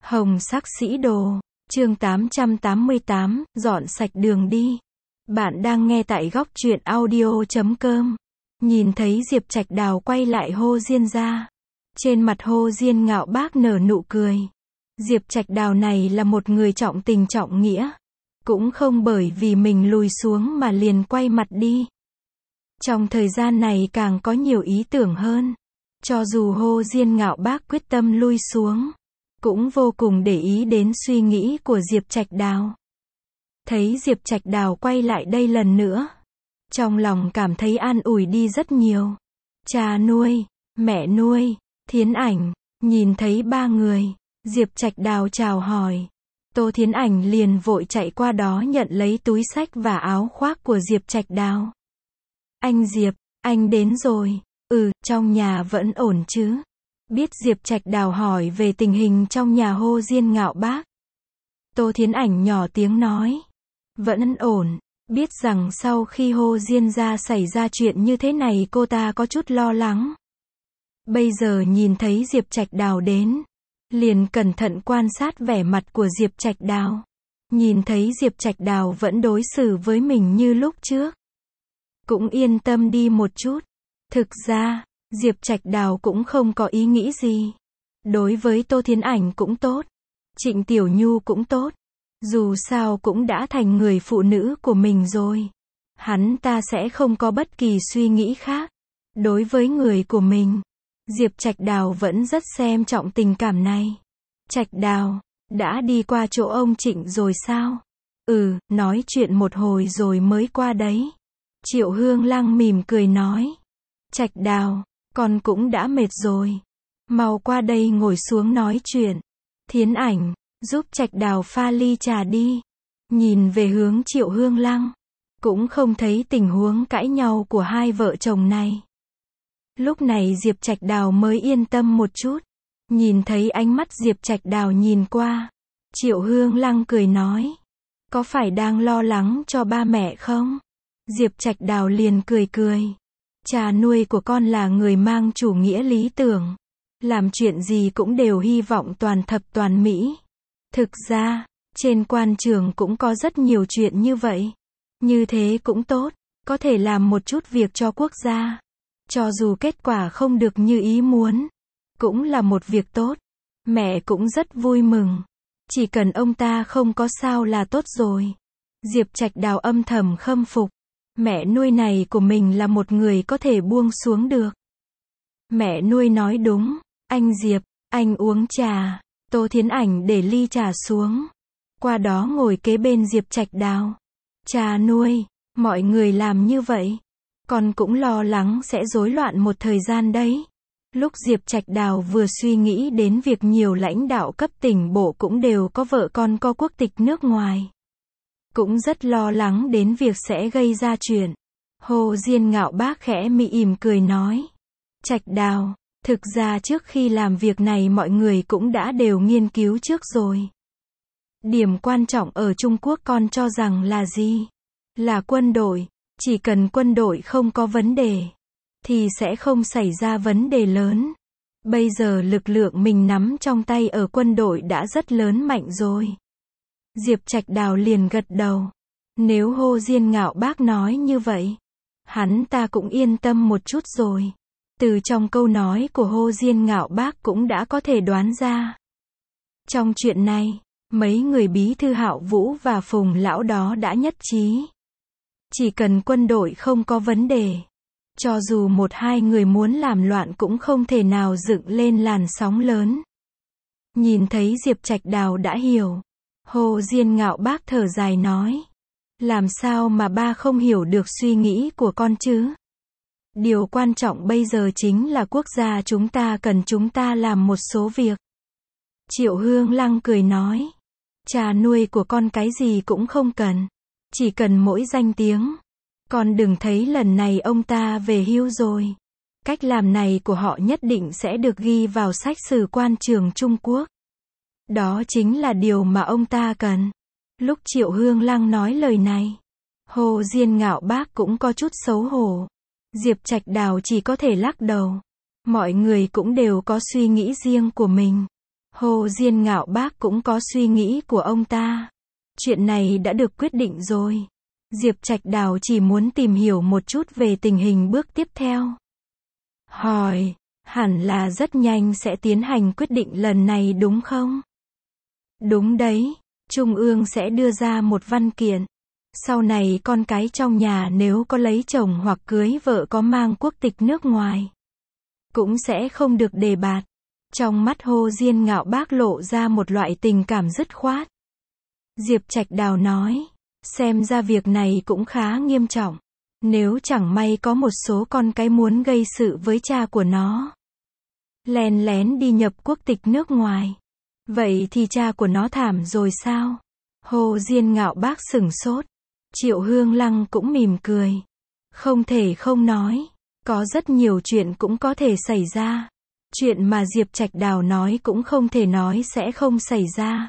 Hồng sắc sĩ đồ, chương 888, dọn sạch đường đi. Bạn đang nghe tại góc truyện audio.com. Nhìn thấy Diệp Trạch Đào quay lại Hồ Diên ra. Trên mặt Hồ Diên ngạo bác nở nụ cười. Diệp Trạch Đào này là một người trọng tình trọng nghĩa. Cũng không bởi vì mình lùi xuống mà liền quay mặt đi. Trong thời gian này càng có nhiều ý tưởng hơn. Cho dù Hồ Diên ngạo bác quyết tâm lui xuống, cũng vô cùng để ý đến suy nghĩ của Diệp Trạch Đào. Thấy Diệp Trạch Đào quay lại đây lần nữa, trong lòng cảm thấy an ủi đi rất nhiều. Cha nuôi, mẹ nuôi, Thiến Ảnh, nhìn thấy ba người, Diệp Trạch Đào chào hỏi. Tô Thiến Ảnh liền vội chạy qua đó nhận lấy túi xách và áo khoác của Diệp Trạch Đào. Anh Diệp, anh đến rồi. Trong nhà vẫn ổn chứ? Biết Diệp Trạch Đào hỏi về tình hình trong nhà Hồ Diên ngạo bác. Tô Thiến Ảnh nhỏ tiếng nói. Vẫn ổn. Biết rằng sau khi Hồ Diên ra xảy ra chuyện như thế này cô ta có chút lo lắng. Bây giờ nhìn thấy Diệp Trạch Đào đến, liền cẩn thận quan sát vẻ mặt của Diệp Trạch Đào. Nhìn thấy Diệp Trạch Đào vẫn đối xử với mình như lúc trước, cũng yên tâm đi một chút. Thực ra, Diệp Trạch Đào cũng không có ý nghĩ gì. Đối với Tô Thiến Ảnh cũng tốt, Trịnh Tiểu Nhu cũng tốt. Dù sao cũng đã thành người phụ nữ của mình rồi. Hắn ta sẽ không có bất kỳ suy nghĩ khác. Đối với người của mình, Diệp Trạch Đào vẫn rất xem trọng tình cảm này. Trạch Đào, đã đi qua chỗ ông Trịnh rồi sao? Nói chuyện một hồi rồi mới qua đấy. Triệu Hương Lăng mỉm cười nói. Trạch Đào, con cũng đã mệt rồi. Mau qua đây ngồi xuống nói chuyện. Thiến Ảnh, giúp Trạch Đào pha ly trà đi. Nhìn về hướng Triệu Hương Lăng, cũng không thấy tình huống cãi nhau của hai vợ chồng này. Lúc này Diệp Trạch Đào mới yên tâm một chút. Nhìn thấy ánh mắt Diệp Trạch Đào nhìn qua, Triệu Hương Lăng cười nói. Có phải đang lo lắng cho ba mẹ không? Diệp Trạch Đào liền cười cười. Cha nuôi của con là người mang chủ nghĩa lý tưởng. Làm chuyện gì cũng đều hy vọng toàn thập toàn mỹ. Thực ra, trên quan trường cũng có rất nhiều chuyện như vậy. Như thế cũng tốt, có thể làm một chút việc cho quốc gia. Cho dù kết quả không được như ý muốn, cũng là một việc tốt. Mẹ cũng rất vui mừng. Chỉ cần ông ta không có sao là tốt rồi. Diệp Trạch Đào âm thầm khâm phục. Mẹ nuôi này của mình là một người có thể buông xuống được. Mẹ nuôi nói đúng. Anh Diệp, anh uống trà. Tô Thiến Ảnh để ly trà xuống. Qua đó ngồi kế bên Diệp Trạch Đào. Cha nuôi, mọi người làm như vậy, con cũng lo lắng sẽ rối loạn một thời gian đấy. Lúc Diệp Trạch Đào vừa suy nghĩ đến việc nhiều lãnh đạo cấp tỉnh bộ cũng đều có vợ con có quốc tịch nước ngoài. Cũng rất lo lắng đến việc sẽ gây ra chuyện. Hồ Diên ngạo bác khẽ mỉm cười nói. Trạch Đào, thực ra trước khi làm việc này mọi người cũng đã đều nghiên cứu trước rồi. Điểm quan trọng ở Trung Quốc con cho rằng là gì? Là quân đội. Chỉ cần quân đội không có vấn đề, thì sẽ không xảy ra vấn đề lớn. Bây giờ lực lượng mình nắm trong tay ở quân đội đã rất lớn mạnh rồi. Diệp Trạch Đào liền gật đầu. Nếu Hồ Diên ngạo bác nói như vậy, hắn ta cũng yên tâm một chút rồi. Từ trong câu nói của Hồ Diên ngạo bác cũng đã có thể đoán ra. Trong chuyện này, mấy người bí thư Hạo Vũ và Phùng Lão đó đã nhất trí. Chỉ cần quân đội không có vấn đề, cho dù một hai người muốn làm loạn cũng không thể nào dựng lên làn sóng lớn. Nhìn thấy Diệp Trạch Đào đã hiểu, Hồ Diên ngạo bác thở dài nói. Làm sao mà ba không hiểu được suy nghĩ của con chứ? Điều quan trọng bây giờ chính là quốc gia chúng ta cần chúng ta làm một số việc. Triệu Hương Lăng cười nói. Cha nuôi của con cái gì cũng không cần. Chỉ cần mỗi danh tiếng. Con đừng thấy lần này ông ta về hưu rồi. Cách làm này của họ nhất định sẽ được ghi vào sách sử quan trường Trung Quốc. Đó chính là điều mà ông ta cần. Lúc Triệu Hương Lăng nói lời này, Hồ Diên ngạo bác cũng có chút xấu hổ. Diệp Trạch Đào chỉ có thể lắc đầu. Mọi người cũng đều có suy nghĩ riêng của mình. Hồ Diên Ngạo Bác cũng có suy nghĩ của ông ta. Chuyện này đã được quyết định rồi. Diệp Trạch Đào chỉ muốn tìm hiểu một chút về tình hình bước tiếp theo. Hỏi, hẳn là rất nhanh sẽ tiến hành quyết định lần này đúng không? Đúng đấy, Trung ương sẽ đưa ra một văn kiện. Sau này con cái trong nhà nếu có lấy chồng hoặc cưới vợ có mang quốc tịch nước ngoài, cũng sẽ không được đề bạt. Trong mắt Hồ Diên Ngạo Bác lộ ra một loại tình cảm dứt khoát. Diệp Trạch Đào nói, xem ra việc này cũng khá nghiêm trọng. Nếu chẳng may có một số con cái muốn gây sự với cha của nó, len lén đi nhập quốc tịch nước ngoài, vậy thì cha của nó thảm rồi sao? Hồ Diên Ngạo Bác sửng sốt. Triệu Hương Lăng cũng mỉm cười. Không thể không nói, có rất nhiều chuyện cũng có thể xảy ra. Chuyện mà Diệp Trạch Đào nói cũng không thể nói sẽ không xảy ra.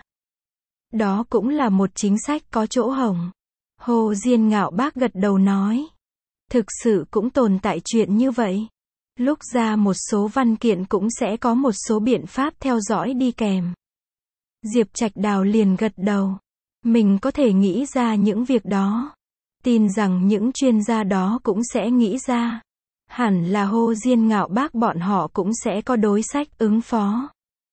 Đó cũng là một chính sách có chỗ hổng. Hồ Diên Ngạo Bác gật đầu nói. Thực sự cũng tồn tại chuyện như vậy. Lúc ra một số văn kiện cũng sẽ có một số biện pháp theo dõi đi kèm. Diệp Trạch Đào liền gật đầu. Mình có thể nghĩ ra những việc đó. Tin rằng những chuyên gia đó cũng sẽ nghĩ ra. Hẳn là Hồ Diên Ngạo Bác bọn họ cũng sẽ có đối sách ứng phó.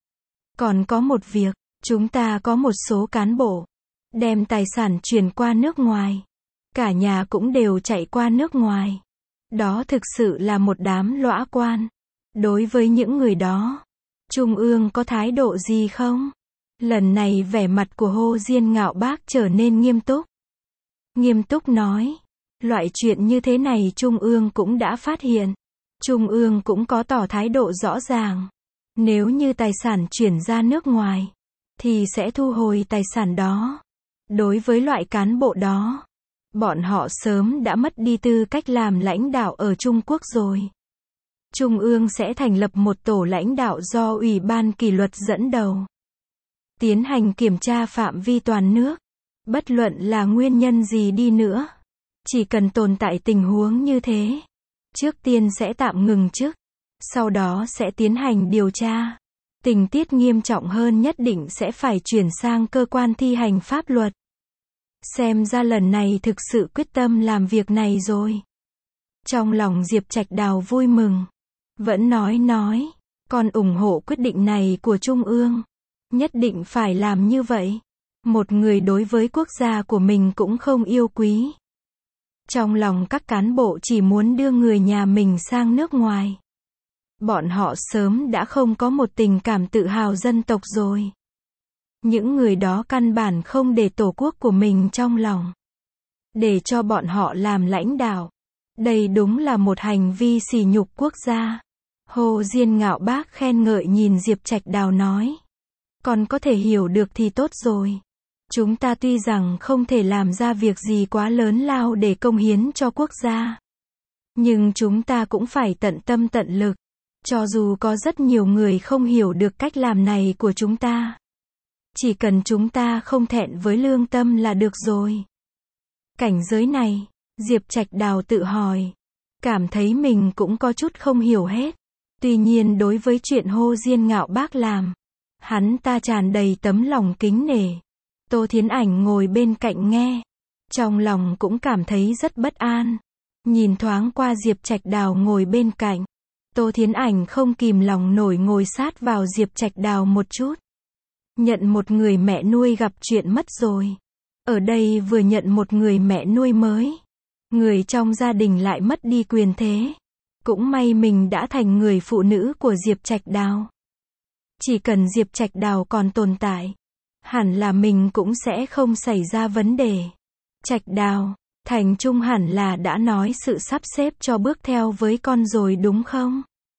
Còn có một việc, chúng ta có một số cán bộ đem tài sản chuyển qua nước ngoài. Cả nhà cũng đều chạy qua nước ngoài. Đó thực sự là một đám lõa quan. Đối với những người đó, Trung ương có thái độ gì không? Lần này vẻ mặt của Hồ Diên Ngạo Bác trở nên nghiêm túc. Nghiêm túc nói, loại chuyện như thế này Trung ương cũng đã phát hiện. Trung ương cũng có tỏ thái độ rõ ràng. Nếu như tài sản chuyển ra nước ngoài, thì sẽ thu hồi tài sản đó. Đối với loại cán bộ đó, bọn họ sớm đã mất đi tư cách làm lãnh đạo ở Trung Quốc rồi. Trung ương sẽ thành lập một tổ lãnh đạo do Ủy ban kỷ luật dẫn đầu. Tiến hành kiểm tra phạm vi toàn nước. Bất luận là nguyên nhân gì đi nữa. Chỉ cần tồn tại tình huống như thế. Trước tiên sẽ tạm ngừng chức. Sau đó sẽ tiến hành điều tra. Tình tiết nghiêm trọng hơn nhất định sẽ phải chuyển sang cơ quan thi hành pháp luật. Xem ra lần này thực sự quyết tâm làm việc này rồi. Trong lòng Diệp Trạch Đào vui mừng. Vẫn nói, con ủng hộ quyết định này của Trung ương. Nhất định phải làm như vậy. Một người đối với quốc gia của mình cũng không yêu quý. Trong lòng các cán bộ chỉ muốn đưa người nhà mình sang nước ngoài. Bọn họ sớm đã không có một tình cảm tự hào dân tộc rồi. Những người đó căn bản không để tổ quốc của mình trong lòng. Để cho bọn họ làm lãnh đạo. Đây đúng là một hành vi sỉ nhục quốc gia. Hồ Diên Ngạo Bác khen ngợi nhìn Diệp Trạch Đào nói. Còn có thể hiểu được thì tốt rồi. Chúng ta tuy rằng không thể làm ra việc gì quá lớn lao để công hiến cho quốc gia. Nhưng chúng ta cũng phải tận tâm tận lực. Cho dù có rất nhiều người không hiểu được cách làm này của chúng ta. Chỉ cần chúng ta không thẹn với lương tâm là được rồi. Cảnh giới này, Diệp Trạch Đào tự hỏi. Cảm thấy mình cũng có chút không hiểu hết. Tuy nhiên đối với chuyện Hồ Diên Ngạo Bác làm, hắn ta tràn đầy tấm lòng kính nể. Tô Thiến Ảnh ngồi bên cạnh nghe. Trong lòng cũng cảm thấy rất bất an. Nhìn thoáng qua Diệp Trạch Đào ngồi bên cạnh. Tô Thiến Ảnh không kìm lòng nổi ngồi sát vào Diệp Trạch Đào một chút. Nhận một người mẹ nuôi gặp chuyện mất rồi. Ở đây vừa nhận một người mẹ nuôi mới. Người trong gia đình lại mất đi quyền thế. Cũng may mình đã thành người phụ nữ của Diệp Trạch Đào. Chỉ cần Diệp Trạch Đào còn tồn tại, hẳn là mình cũng sẽ không xảy ra vấn đề. Trạch Đào, Thành Trung hẳn là đã nói sự sắp xếp cho bước theo với con rồi đúng không?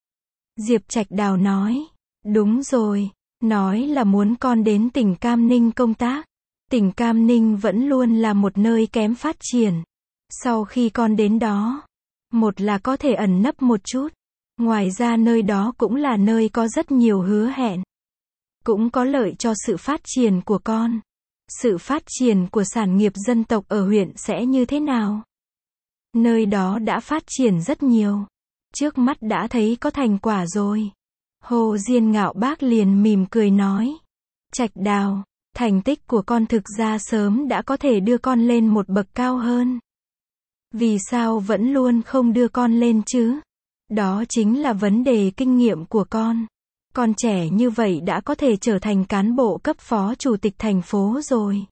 Diệp Trạch Đào nói, đúng rồi, nói là muốn con đến tỉnh Cam Ninh công tác. Tỉnh Cam Ninh vẫn luôn là một nơi kém phát triển. Sau khi con đến đó, một là có thể ẩn nấp một chút. Ngoài ra nơi đó cũng là nơi có rất nhiều hứa hẹn. Cũng có lợi cho sự phát triển của con. Sự phát triển của sản nghiệp dân tộc ở huyện sẽ như thế nào? Nơi đó đã phát triển rất nhiều. Trước mắt đã thấy có thành quả rồi. Hồ Diên Ngạo Bác liền mỉm cười nói. Trạch Đào, thành tích của con thực ra sớm đã có thể đưa con lên một bậc cao hơn. Vì sao vẫn luôn không đưa con lên chứ? Đó chính là vấn đề kinh nghiệm của con. Con trẻ như vậy đã có thể trở thành cán bộ cấp phó chủ tịch thành phố rồi.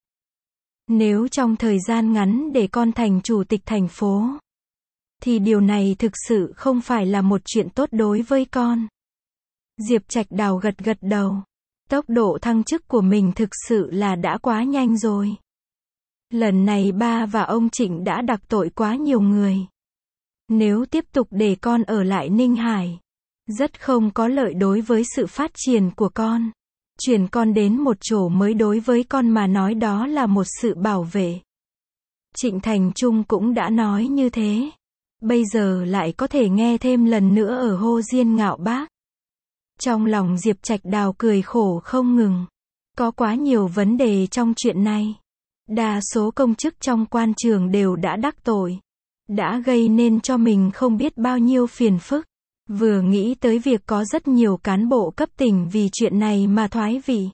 Nếu trong thời gian ngắn để con thành chủ tịch thành phố, thì điều này thực sự không phải là một chuyện tốt đối với con. Diệp Trạch Đào gật gật đầu. Tốc độ thăng chức của mình thực sự là đã quá nhanh rồi. Lần này ba và ông Trịnh đã đặc tội quá nhiều người. Nếu tiếp tục để con ở lại Ninh Hải, rất không có lợi đối với sự phát triển của con. Chuyển con đến một chỗ mới đối với con mà nói đó là một sự bảo vệ. Trịnh Thành Trung cũng đã nói như thế. Bây giờ lại có thể nghe thêm lần nữa ở Hồ Diên Ngạo Bác. Trong lòng Diệp Trạch Đào cười khổ không ngừng. Có quá nhiều vấn đề trong chuyện này. Đa số công chức trong quan trường đều đã đắc tội. Đã gây nên cho mình không biết bao nhiêu phiền phức. Vừa nghĩ tới việc có rất nhiều cán bộ cấp tỉnh vì chuyện này mà thoái vị.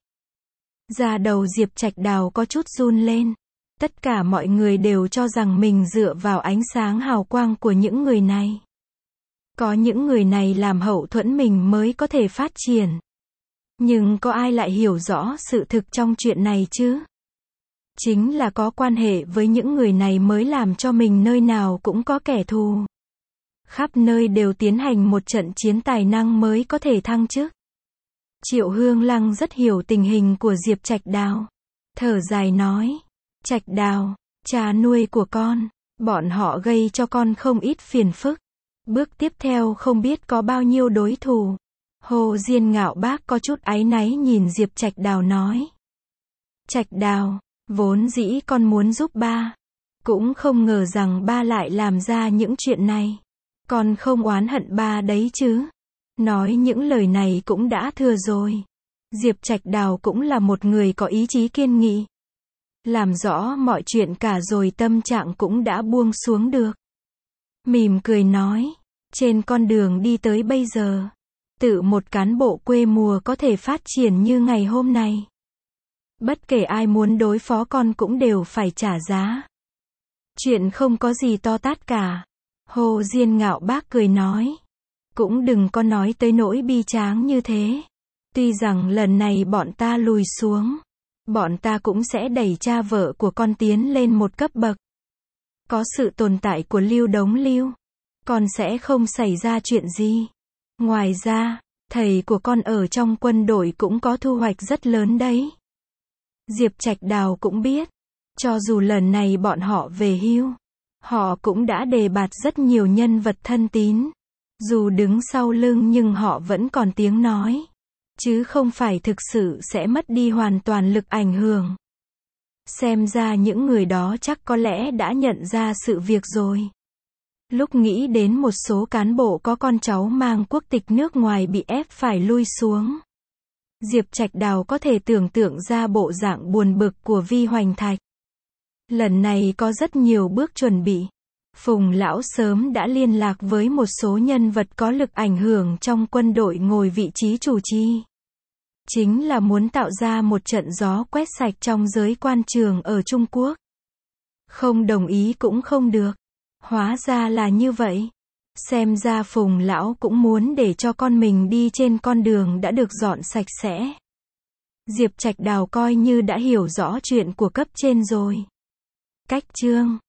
Da đầu Diệp Trạch Đào có chút run lên. Tất cả mọi người đều cho rằng mình dựa vào ánh sáng hào quang của những người này. Có những người này làm hậu thuẫn mình mới có thể phát triển. Nhưng có ai lại hiểu rõ sự thực trong chuyện này chứ? Chính là có quan hệ với những người này mới làm cho mình nơi nào cũng có kẻ thù. Khắp nơi đều tiến hành một trận chiến tài năng mới có thể thăng chức. Triệu Hương Lăng rất hiểu tình hình của Diệp Trạch Đào. Thở dài nói. Trạch Đào, cha nuôi của con, bọn họ gây cho con không ít phiền phức. Bước tiếp theo không biết có bao nhiêu đối thủ. Hồ Diên Ngạo Bác có chút áy náy nhìn Diệp Trạch Đào nói. Trạch Đào, vốn dĩ con muốn giúp ba. Cũng không ngờ rằng ba lại làm ra những chuyện này. Con không oán hận ba đấy chứ. Nói những lời này cũng đã thừa rồi. Diệp Trạch Đào cũng là một người có ý chí kiên nghị. Làm rõ mọi chuyện cả rồi tâm trạng cũng đã buông xuống được. Mỉm cười nói. Trên con đường đi tới bây giờ, tự một cán bộ quê mùa có thể phát triển như ngày hôm nay. Bất kể ai muốn đối phó con cũng đều phải trả giá. Chuyện không có gì to tát cả. Hồ Diên Ngạo Bác cười nói. Cũng đừng có nói tới nỗi bi tráng như thế. Tuy rằng lần này bọn ta lùi xuống, bọn ta cũng sẽ đẩy cha vợ của con tiến lên một cấp bậc. Có sự tồn tại của Lưu Đống Lưu, con sẽ không xảy ra chuyện gì. Ngoài ra, thầy của con ở trong quân đội cũng có thu hoạch rất lớn đấy. Diệp Trạch Đào cũng biết, cho dù lần này bọn họ về hưu, họ cũng đã đề bạt rất nhiều nhân vật thân tín. Dù đứng sau lưng nhưng họ vẫn còn tiếng nói. Chứ không phải thực sự sẽ mất đi hoàn toàn lực ảnh hưởng. Xem ra những người đó chắc có lẽ đã nhận ra sự việc rồi. Lúc nghĩ đến một số cán bộ có con cháu mang quốc tịch nước ngoài bị ép phải lui xuống, Diệp Trạch Đào có thể tưởng tượng ra bộ dạng buồn bực của Vi Hoành Thạch. Lần này có rất nhiều bước chuẩn bị. Phùng Lão sớm đã liên lạc với một số nhân vật có lực ảnh hưởng trong quân đội ngồi vị trí chủ chi. Chính là muốn tạo ra một trận gió quét sạch trong giới quan trường ở Trung Quốc. Không đồng ý cũng không được. Hóa ra là như vậy. Xem ra Phùng Lão cũng muốn để cho con mình đi trên con đường đã được dọn sạch sẽ. Diệp Trạch Đào coi như đã hiểu rõ chuyện của cấp trên rồi. Cách chương